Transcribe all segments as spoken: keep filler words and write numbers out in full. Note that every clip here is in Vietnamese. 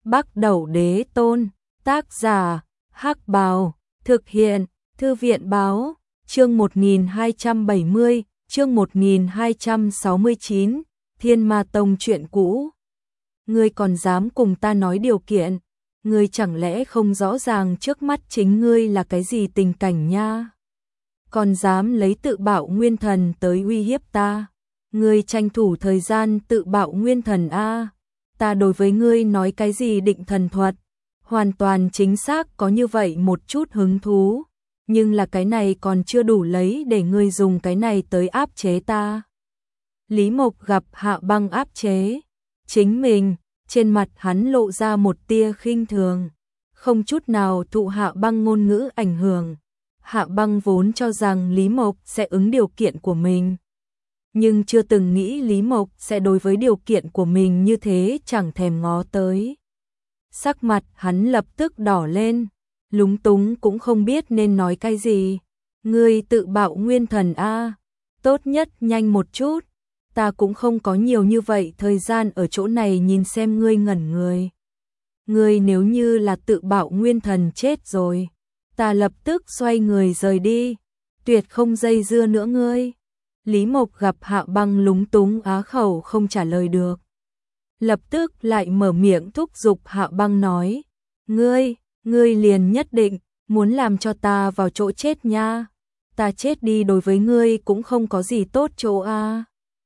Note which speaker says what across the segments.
Speaker 1: Bắc Đẩu Đế Tôn, tác giả, Hắc Bào, thực hiện, Thư viện Báo, chương một nghìn hai trăm bảy mươi, chương một nghìn hai trăm sáu mươi chín, Thiên Ma Tông chuyện cũ. Ngươi còn dám cùng ta nói điều kiện, ngươi chẳng lẽ không rõ ràng trước mắt chính ngươi là cái gì tình cảnh nha? Còn dám lấy tự bạo nguyên thần tới uy hiếp ta? Ngươi tranh thủ thời gian tự bạo nguyên thần a. Ta đối với ngươi nói cái gì định thần thuật, hoàn toàn chính xác có như vậy một chút hứng thú, nhưng là cái này còn chưa đủ lấy để ngươi dùng cái này tới áp chế ta. Lý Mộc gặp Hạ Băng áp chế chính mình, trên mặt hắn lộ ra một tia khinh thường, không chút nào thụ Hạ Băng ngôn ngữ ảnh hưởng. Hạ Băng vốn cho rằng Lý Mộc sẽ ứng điều kiện của mình, nhưng chưa từng nghĩ Lý Mộc sẽ đối với điều kiện của mình như thế chẳng thèm ngó tới. Sắc mặt hắn lập tức đỏ lên, lúng túng cũng không biết nên nói cái gì. Ngươi tự bạo nguyên thần a, tốt nhất nhanh một chút, ta cũng không có nhiều như vậy thời gian ở chỗ này nhìn xem ngươi ngẩn người. Ngươi nếu như là tự bạo nguyên thần chết rồi, ta lập tức xoay người rời đi, tuyệt không dây dưa nữa ngươi. Lý Mộc gặp Hạ Băng lúng túng á khẩu không trả lời được, lập tức lại mở miệng thúc giục Hạ Băng nói, ngươi, ngươi liền nhất định muốn làm cho ta vào chỗ chết nha, ta chết đi đối với ngươi cũng không có gì tốt chỗ a.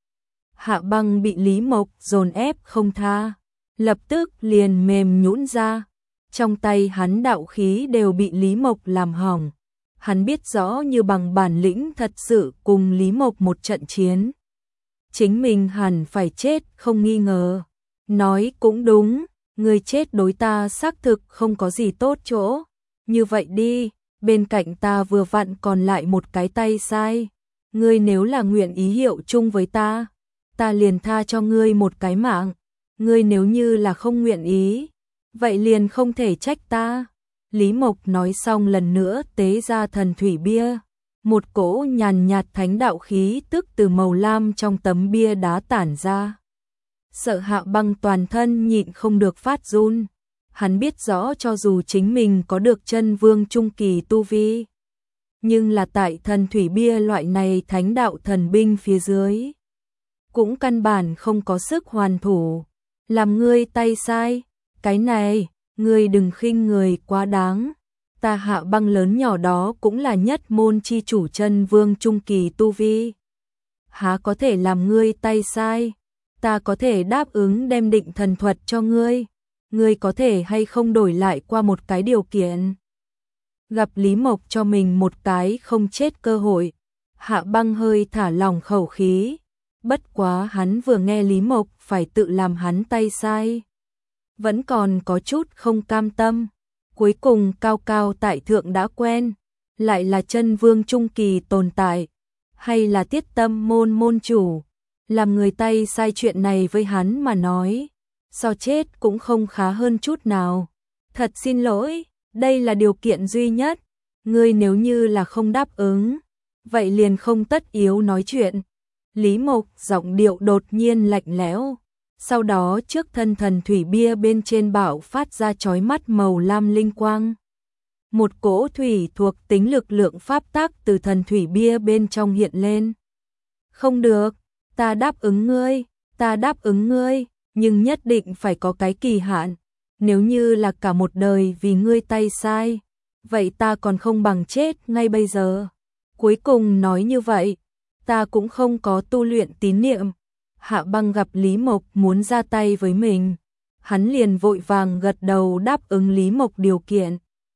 Speaker 1: Hạ Băng bị Lý Mộc dồn ép không tha, lập tức liền mềm nhũn ra, trong tay hắn đạo khí đều bị Lý Mộc làm hỏng. Hắn biết rõ như bằng bản lĩnh thật sự cùng Lý Mộc một trận chiến, chính mình hẳn phải chết không nghi ngờ. Nói cũng đúng, người chết đối ta xác thực không có gì tốt chỗ. Như vậy đi, bên cạnh ta vừa vặn còn lại một cái tay sai. Ngươi nếu là nguyện ý hiệu chung với ta, ta liền tha cho ngươi một cái mạng. Ngươi nếu như là không nguyện ý, vậy liền không thể trách ta. Lý Mộc nói xong lần nữa tế ra thần thủy bia, một cỗ nhàn nhạt thánh đạo khí tức từ màu lam trong tấm bia đá tản ra. Sợ Hạ Băng toàn thân nhịn không được phát run, hắn biết rõ cho dù chính mình có được chân vương trung kỳ tu vi, nhưng là tại thần thủy bia loại này thánh đạo thần binh phía dưới, cũng căn bản không có sức hoàn thủ. Làm ngươi tay sai, cái này ngươi đừng khinh người quá đáng, ta Hạ Băng lớn nhỏ đó cũng là nhất môn chi chủ chân vương trung kỳ tu vi, há có thể làm ngươi tay sai. Ta có thể đáp ứng đem định thần thuật cho ngươi, ngươi có thể hay không đổi lại qua một cái điều kiện. Gặp Lý Mộc cho mình một cái không chết cơ hội, Hạ Băng hơi thả lỏng khẩu khí, bất quá hắn vừa nghe Lý Mộc phải tự làm hắn tay sai, vẫn còn có chút không cam tâm. Cuối cùng cao cao tại thượng đã quen, lại là chân vương trung kỳ tồn tại, hay là Tiết Tâm môn môn chủ, làm người tay sai chuyện này với hắn mà nói, so chết cũng không khá hơn chút nào. Thật xin lỗi, đây là điều kiện duy nhất, ngươi nếu như là không đáp ứng, vậy liền không tất yếu nói chuyện. Lý Mộc giọng điệu đột nhiên lạnh lẽo. Sau đó trước thân thần thủy bia bên trên bạo phát ra chói mắt màu lam linh quang. Một cỗ thủy thuộc tính lực lượng pháp tắc từ thần thủy bia bên trong hiện lên. Không được, ta đáp ứng ngươi, ta đáp ứng ngươi, nhưng nhất định phải có cái kỳ hạn. Nếu như là cả một đời vì ngươi tay sai, vậy ta còn không bằng chết ngay bây giờ. Cuối cùng nói như vậy, ta cũng không có tu luyện tín niệm. Hạ Băng gặp Lý Mộc muốn ra tay với mình, hắn liền vội vàng gật đầu đáp ứng Lý Mộc điều kiện.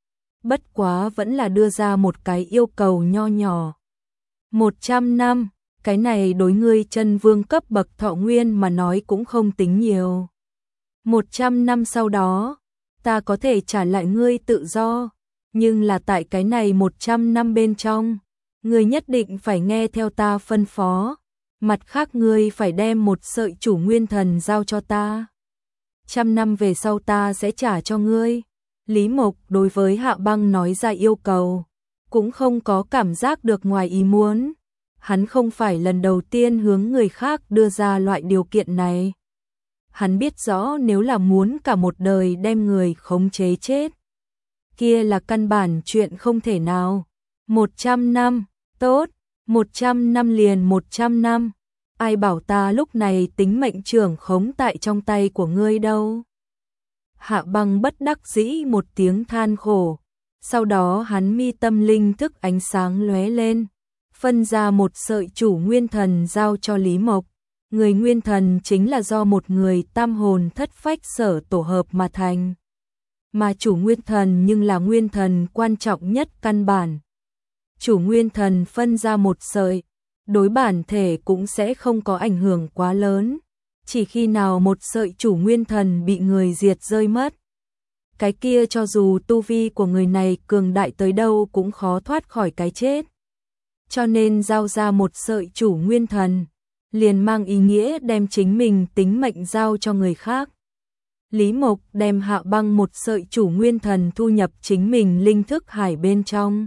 Speaker 1: Bất quá vẫn là đưa ra một cái yêu cầu nho nhỏ. Một trăm năm, cái này đối ngươi chân vương cấp bậc thọ nguyên mà nói cũng không tính nhiều. Một trăm năm sau đó, ta có thể trả lại ngươi tự do, nhưng là tại cái này một trăm năm bên trong, ngươi nhất định phải nghe theo ta phân phó. Mặt khác ngươi phải đem một sợi chủ nguyên thần giao cho ta. Trăm năm về sau ta sẽ trả cho ngươi. Lý Mộc đối với Hạ Băng nói ra yêu cầu, cũng không có cảm giác được ngoài ý muốn. Hắn không phải lần đầu tiên hướng người khác đưa ra loại điều kiện này. Hắn biết rõ nếu là muốn cả một đời đem người khống chế chết, kia là căn bản chuyện không thể nào. Một trăm năm, tốt, một trăm năm liền một trăm năm. Ai bảo ta lúc này tính mệnh trưởng khống tại trong tay của ngươi đâu. Hạ Băng bất đắc dĩ một tiếng than khổ. Sau đó hắn mi tâm linh thức ánh sáng lóe lên, phân ra một sợi chủ nguyên thần giao cho Lý Mộc. Người nguyên thần chính là do một người tam hồn thất phách sở tổ hợp mà thành. Mà chủ nguyên thần nhưng là nguyên thần quan trọng nhất căn bản. Chủ nguyên thần phân ra một sợi, đối bản thể cũng sẽ không có ảnh hưởng quá lớn. Chỉ khi nào một sợi chủ nguyên thần bị người diệt rơi mất, cái kia cho dù tu vi của người này cường đại tới đâu cũng khó thoát khỏi cái chết. Cho nên giao ra một sợi chủ nguyên thần, liền mang ý nghĩa đem chính mình tính mệnh giao cho người khác. Lý Mộc đem Hạ Băng một sợi chủ nguyên thần thu nhập chính mình linh thức hải bên trong.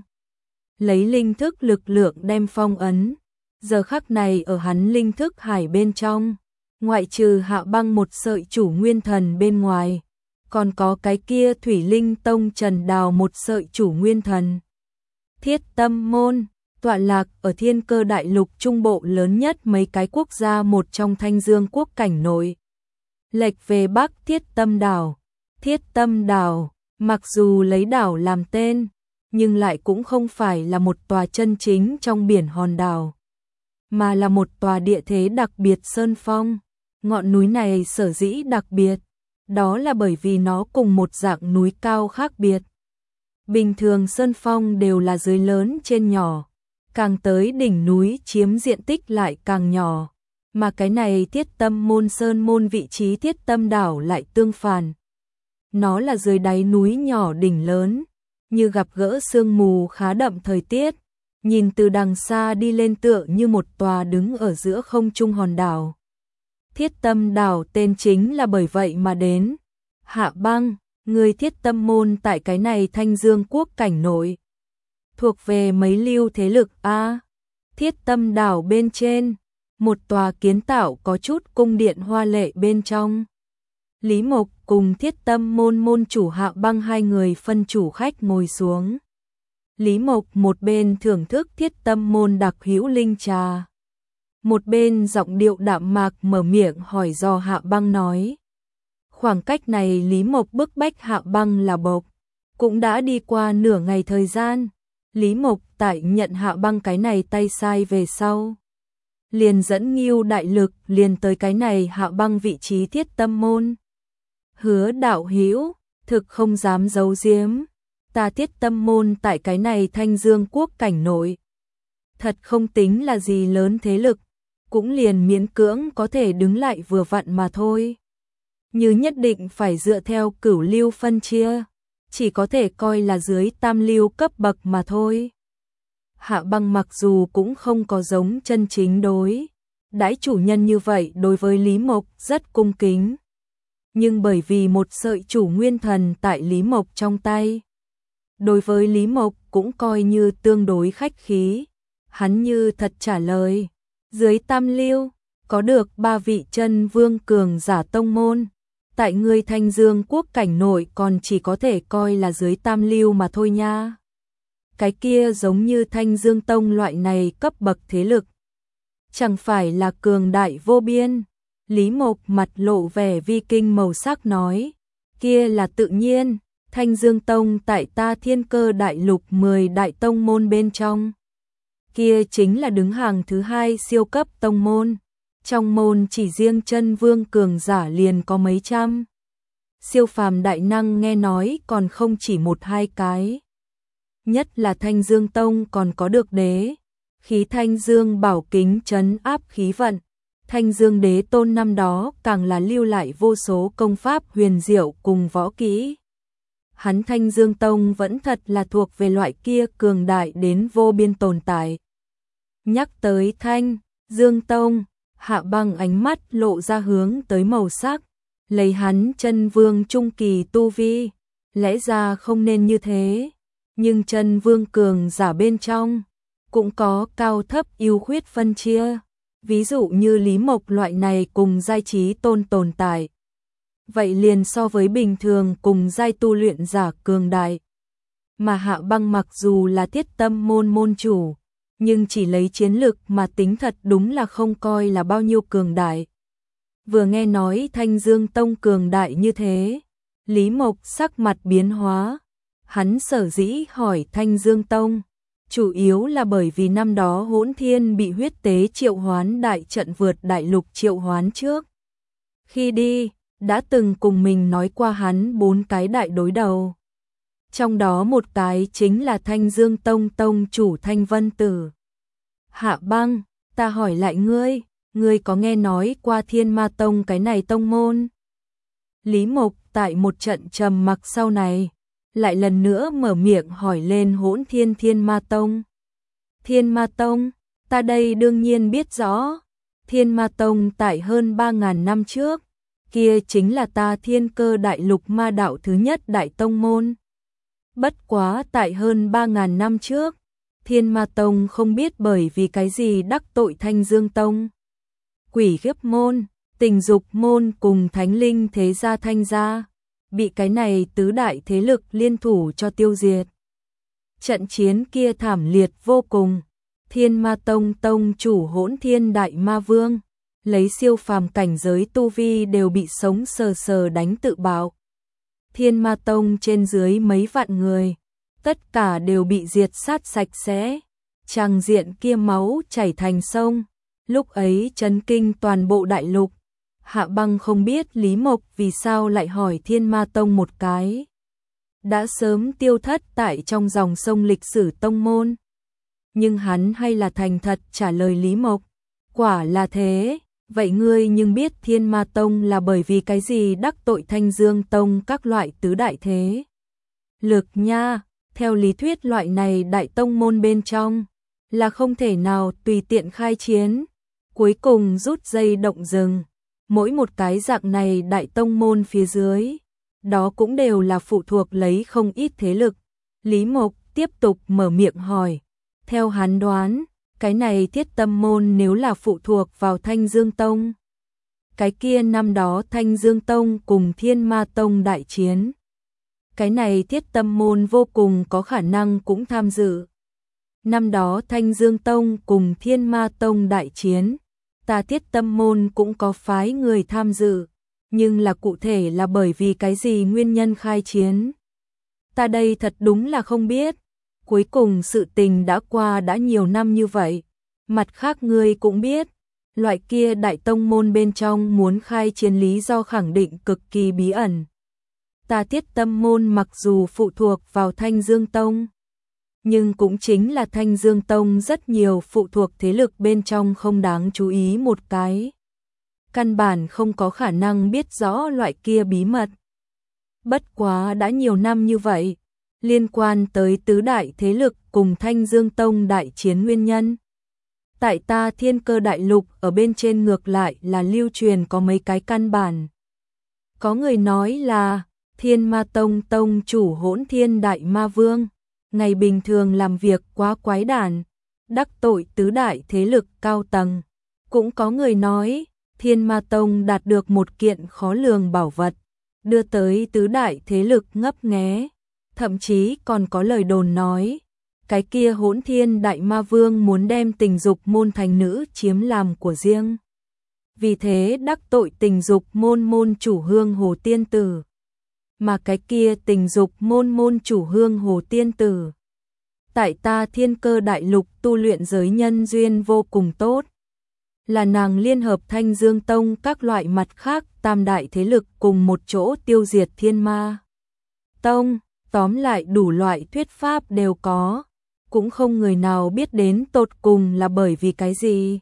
Speaker 1: Lấy linh thức lực lượng đem phong ấn. Giờ khắc này ở hắn linh thức hải bên trong, ngoại trừ Hạ Băng một sợi chủ nguyên thần bên ngoài, còn có cái kia Thủy Linh Tông Trần Đào một sợi chủ nguyên thần. Thiết Tâm Môn tọa lạc ở Thiên Cơ Đại Lục trung bộ lớn nhất mấy cái quốc gia một trong Thanh Dương quốc cảnh nội. Lệch về Bắc Thiết Tâm Đảo. Thiết Tâm Đảo, mặc dù lấy đảo làm tên, nhưng lại cũng không phải là một tòa chân chính trong biển hòn đảo, mà là một tòa địa thế đặc biệt sơn phong. Ngọn núi này sở dĩ đặc biệt, đó là bởi vì nó cùng một dạng núi cao khác biệt. Bình thường sơn phong đều là dưới lớn trên nhỏ, càng tới đỉnh núi chiếm diện tích lại càng nhỏ, mà cái này Thiết Tâm Môn Sơn môn vị trí Thiết Tâm Đảo lại tương phản. Nó là dưới đáy núi nhỏ đỉnh lớn, như gặp gỡ sương mù khá đậm thời tiết, nhìn từ đằng xa đi lên tựa như một tòa đứng ở giữa không trung hòn đảo. Thiết Tâm Đảo tên chính là bởi vậy mà đến. Hạ Băng, người Thiết Tâm Môn tại cái này Thanh Dương quốc cảnh nội, thuộc về mấy lưu thế lực a? Thiết Tâm Đảo bên trên, một tòa kiến tạo có chút cung điện hoa lệ bên trong. Lý Mộc cùng Thiết Tâm Môn môn chủ Hạ Băng hai người phân chủ khách ngồi xuống. Lý Mộc một bên thưởng thức Thiết Tâm Môn đặc hữu linh trà, một bên giọng điệu đạm mạc mở miệng hỏi do Hạ Băng nói. Khoảng cách này Lý Mộc bức bách Hạ Băng là bộc, cũng đã đi qua nửa ngày thời gian. Lý Mộc tại nhận Hạ Băng cái này tay sai về sau, liền dẫn Ngưu đại lực liền tới cái này Hạ Băng vị trí Thiết Tâm Môn. Hứa đạo hữu, thực không dám giấu giếm, ta Thiết Tâm Môn tại cái này Thanh Dương quốc cảnh nội, thật không tính là gì lớn thế lực, cũng liền miễn cưỡng có thể đứng lại vừa vặn mà thôi. Như nhất định phải dựa theo cửu lưu phân chia, chỉ có thể coi là dưới tam lưu cấp bậc mà thôi. Hạ Băng mặc dù cũng không có giống chân chính đối đãi chủ nhân như vậy, đối với Lý Mộc rất cung kính, nhưng bởi vì một sợi chủ nguyên thần tại Lý Mộc trong tay, đối với Lý Mộc cũng coi như tương đối khách khí. Hắn như thật trả lời, dưới tam lưu có được ba vị chân vương cường giả tông môn, tại ngươi Thanh Dương quốc cảnh nội còn chỉ có thể coi là dưới tam lưu mà thôi nha. Cái kia giống như Thanh Dương Tông loại này cấp bậc thế lực, chẳng phải là cường đại vô biên. Lý Mộc mặt lộ vẻ vi kinh màu sắc nói, kia là tự nhiên, Thanh Dương Tông tại ta Thiên Cơ Đại Lục mười đại tông môn bên trong, kia chính là đứng hàng thứ hai siêu cấp tông môn. Trong môn chỉ riêng chân vương cường giả liền có mấy trăm, siêu phàm đại năng nghe nói còn không chỉ một hai cái. Nhất là Thanh Dương Tông còn có được đế khí Thanh Dương bảo kính trấn áp khí vận. Thanh Dương Đế Tôn năm đó càng là lưu lại vô số công pháp huyền diệu cùng võ kỹ. Hắn Thanh Dương Tông vẫn thật là thuộc về loại kia cường đại đến vô biên tồn tại. Nhắc tới Thanh Dương Tông, Hạ Băng ánh mắt lộ ra hướng tới màu sắc, lấy hắn chân vương trung kỳ tu vi, lẽ ra không nên như thế, nhưng chân vương cường giả bên trong cũng có cao thấp ưu khuyết phân chia. Ví dụ như Lý Mộc loại này cùng giai trí tôn tồn tại, vậy liền so với bình thường cùng giai tu luyện giả cường đại. Mà Hạ Băng mặc dù là Thiết Tâm môn môn chủ, nhưng chỉ lấy chiến lực mà tính thật đúng là không coi là bao nhiêu cường đại. Vừa nghe nói Thanh Dương Tông cường đại như thế, Lý Mộc sắc mặt biến hóa. Hắn sở dĩ hỏi Thanh Dương Tông, chủ yếu là bởi vì năm đó Hỗn Thiên bị huyết tế triệu hoán đại trận vượt đại lục triệu hoán trước. Khi đi, đã từng cùng mình nói qua hắn bốn cái đại đối đầu. Trong đó một cái chính là Thanh Dương Tông tông chủ Thanh Vân Tử. Hạ Băng, ta hỏi lại ngươi, ngươi có nghe nói qua Thiên Ma Tông cái này tông môn? Lý Mộc tại một trận trầm mặc sau này, lại lần nữa mở miệng hỏi lên Hỗn Thiên Thiên Ma Tông. Thiên Ma Tông, ta đây đương nhiên biết rõ. Thiên Ma Tông tại hơn ba ngàn năm trước, kia chính là ta Thiên Cơ Đại Lục ma đạo thứ nhất đại tông môn. Bất quá tại hơn ba ngàn năm trước, Thiên Ma Tông không biết bởi vì cái gì đắc tội Thanh Dương Tông. Quỷ Khiếp môn, Tình Dục môn cùng Thánh Linh thế gia Thanh gia, bị cái này tứ đại thế lực liên thủ cho tiêu diệt. Trận chiến kia thảm liệt vô cùng, Thiên Ma Tông tông chủ Hỗn Thiên Đại Ma Vương, lấy siêu phàm cảnh giới tu vi đều bị sống sờ sờ đánh tự bạo. Thiên Ma Tông trên dưới mấy vạn người, tất cả đều bị diệt sát sạch sẽ, tràng diện kia máu chảy thành sông, lúc ấy chấn kinh toàn bộ đại lục. Hạ Băng không biết Lý Mộc vì sao lại hỏi Thiên Ma Tông một cái đã sớm tiêu thất tại trong dòng sông lịch sử tông môn. Nhưng hắn hay là thành thật trả lời Lý Mộc, quả là thế, vậy ngươi nhưng biết Thiên Ma Tông là bởi vì cái gì đắc tội Thanh Dương Tông các loại tứ đại thế lực nha, theo lý thuyết loại này đại tông môn bên trong là không thể nào tùy tiện khai chiến, cuối cùng rút dây động rừng. Mỗi một cái dạng này đại tông môn phía dưới, đó cũng đều là phụ thuộc lấy không ít thế lực. Lý Mộc tiếp tục mở miệng hỏi, theo hắn đoán, cái này Thiết Tâm môn nếu là phụ thuộc vào Thanh Dương Tông, cái kia năm đó Thanh Dương Tông cùng Thiên Ma Tông đại chiến, cái này Thiết Tâm môn vô cùng có khả năng cũng tham dự. Năm đó Thanh Dương Tông cùng Thiên Ma Tông đại chiến, ta Thiết Tâm môn cũng có phái người tham dự, nhưng là cụ thể là bởi vì cái gì nguyên nhân khai chiến, ta đây thật đúng là không biết. Cuối cùng sự tình đã qua đã nhiều năm như vậy, mặt khác ngươi cũng biết, loại kia đại tông môn bên trong muốn khai chiến lý do khẳng định cực kỳ bí ẩn. Ta Thiết Tâm môn mặc dù phụ thuộc vào Thanh Dương Tông, nhưng cũng chính là Thanh Dương Tông rất nhiều phụ thuộc thế lực bên trong không đáng chú ý một cái. Căn bản không có khả năng biết rõ loại kia bí mật. Bất quá đã nhiều năm như vậy, liên quan tới tứ đại thế lực cùng Thanh Dương Tông đại chiến nguyên nhân. Tại ta Thiên Cơ Đại Lục ở bên trên ngược lại là lưu truyền có mấy cái căn bản. Có người nói là Thiên Ma Tông tông chủ Hỗn Thiên Đại Ma Vương, ngày bình thường làm việc quá quái đản, đắc tội tứ đại thế lực cao tầng. Cũng có người nói Thiên Ma Tông đạt được một kiện khó lường bảo vật, đưa tới tứ đại thế lực ngấp nghé. Thậm chí còn có lời đồn nói, cái kia Hỗn Thiên Đại Ma Vương muốn đem Tình Dục môn thành nữ chiếm làm của riêng. Vì thế đắc tội Tình Dục môn môn chủ Hương Hồ Tiên Tử. Mà cái kia Tình Dục môn môn chủ Hương Hồ Tiên Tử, tại ta Thiên Cơ Đại Lục tu luyện giới nhân duyên vô cùng tốt. Là nàng liên hợp Thanh Dương Tông các loại mặt khác tam đại thế lực cùng một chỗ tiêu diệt Thiên Ma Tông. Tóm lại đủ loại thuyết pháp đều có, cũng không người nào biết đến tột cùng là bởi vì cái gì.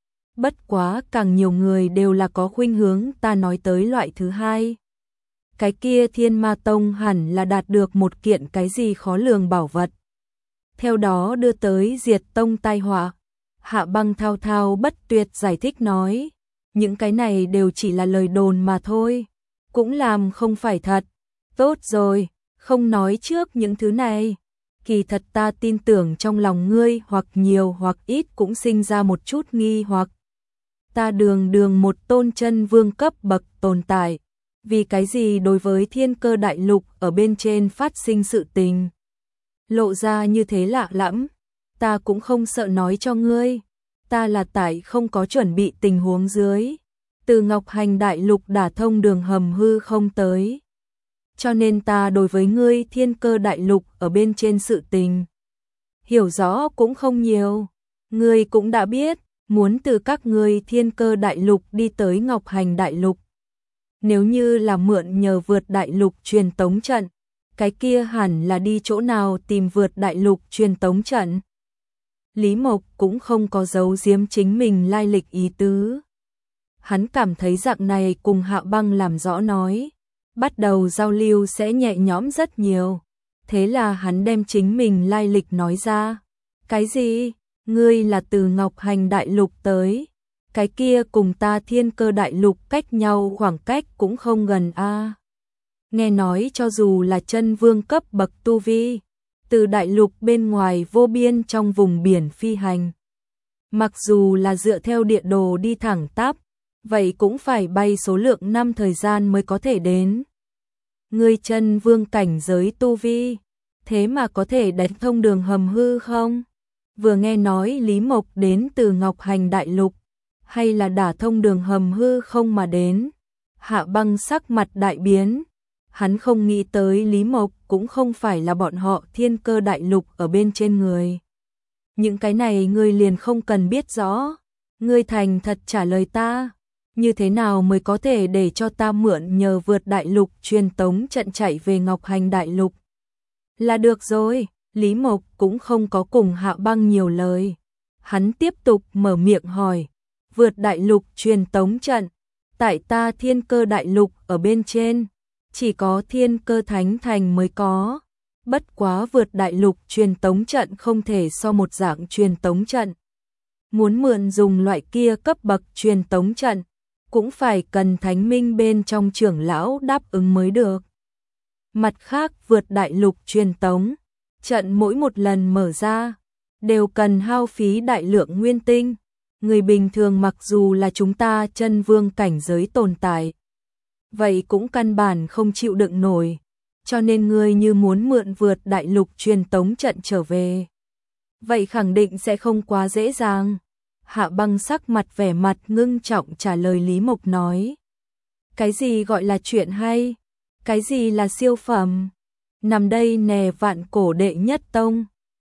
Speaker 1: Bất quá càng nhiều người đều là có khuynh hướng ta nói tới loại thứ hai. Cái kia Thiên Ma Tông hẳn là đạt được một kiện cái gì khó lường bảo vật, theo đó đưa tới diệt tông tai họa. Hạ Băng thao thao bất tuyệt giải thích nói, những cái này đều chỉ là lời đồn mà thôi, cũng làm không phải thật. Tốt rồi, không nói trước những thứ này, kỳ thật ta tin tưởng trong lòng ngươi hoặc nhiều hoặc ít cũng sinh ra một chút nghi hoặc. Ta đường đường một tôn chân vương cấp bậc tồn tại, vì cái gì đối với thiên cơ đại lục ở bên trên phát sinh sự tình. Lộ ra như thế lạ lẫm, ta cũng không sợ nói cho ngươi, ta là tại không có chuẩn bị tình huống dưới. Từ Ngọc Hành đại lục đả thông đường hầm hư không tới. Cho nên ta đối với ngươi thiên cơ đại lục ở bên trên sự tình. Hiểu rõ cũng không nhiều, ngươi cũng đã biết, muốn từ các ngươi thiên cơ đại lục đi tới Ngọc Hành đại lục. Nếu như là mượn nhờ vượt đại lục truyền tống trận, cái kia hẳn là đi chỗ nào tìm vượt đại lục truyền tống trận. Lý Mộc cũng không có giấu giếm chính mình lai lịch ý tứ. Hắn cảm thấy dạng này cùng Hạ Băng làm rõ nói, bắt đầu giao lưu sẽ nhẹ nhõm rất nhiều. Thế là hắn đem chính mình lai lịch nói ra. Cái gì? Ngươi là từ Ngọc Hành đại lục tới? Cái kia cùng ta thiên cơ đại lục cách nhau khoảng cách cũng không gần a. À. Nghe nói cho dù là chân vương cấp bậc tu vi, từ đại lục bên ngoài vô biên trong vùng biển phi hành. Mặc dù là dựa theo địa đồ đi thẳng tắp, vậy cũng phải bay số lượng năm thời gian mới có thể đến. Ngươi chân vương cảnh giới tu vi, thế mà có thể đánh thông đường hầm hư không? Vừa nghe nói Lý Mộc đến từ Ngọc Hành đại lục, hay là đả thông đường hầm hư không mà đến. Hạ Băng sắc mặt đại biến, hắn không nghĩ tới Lý Mộc cũng không phải là bọn họ thiên cơ đại lục ở bên trên người. Những cái này ngươi liền không cần biết rõ, ngươi thành thật trả lời ta, như thế nào mới có thể để cho ta mượn nhờ vượt đại lục truyền tống trận chạy về Ngọc Hành đại lục. Là được rồi, Lý Mộc cũng không có cùng Hạ Băng nhiều lời. Hắn tiếp tục mở miệng hỏi, vượt đại lục truyền tống trận, tại ta thiên cơ đại lục ở bên trên, chỉ có thiên cơ thánh thành mới có. Bất quá vượt đại lục truyền tống trận không thể so một dạng truyền tống trận. Muốn mượn dùng loại kia cấp bậc truyền tống trận, cũng phải cần thánh minh bên trong trưởng lão đáp ứng mới được. Mặt khác vượt đại lục truyền tống, trận mỗi một lần mở ra, đều cần hao phí đại lượng nguyên tinh. Người bình thường mặc dù là chúng ta chân vương cảnh giới tồn tại, vậy cũng căn bản không chịu đựng nổi. Cho nên ngươi như muốn mượn vượt đại lục truyền tống trận trở về, vậy khẳng định sẽ không quá dễ dàng. Hạ Băng sắc mặt vẻ mặt ngưng trọng trả lời Lý Mộc nói. Cái gì gọi là chuyện hay? Cái gì là siêu phẩm? Nằm đây nè vạn cổ đệ nhất tông,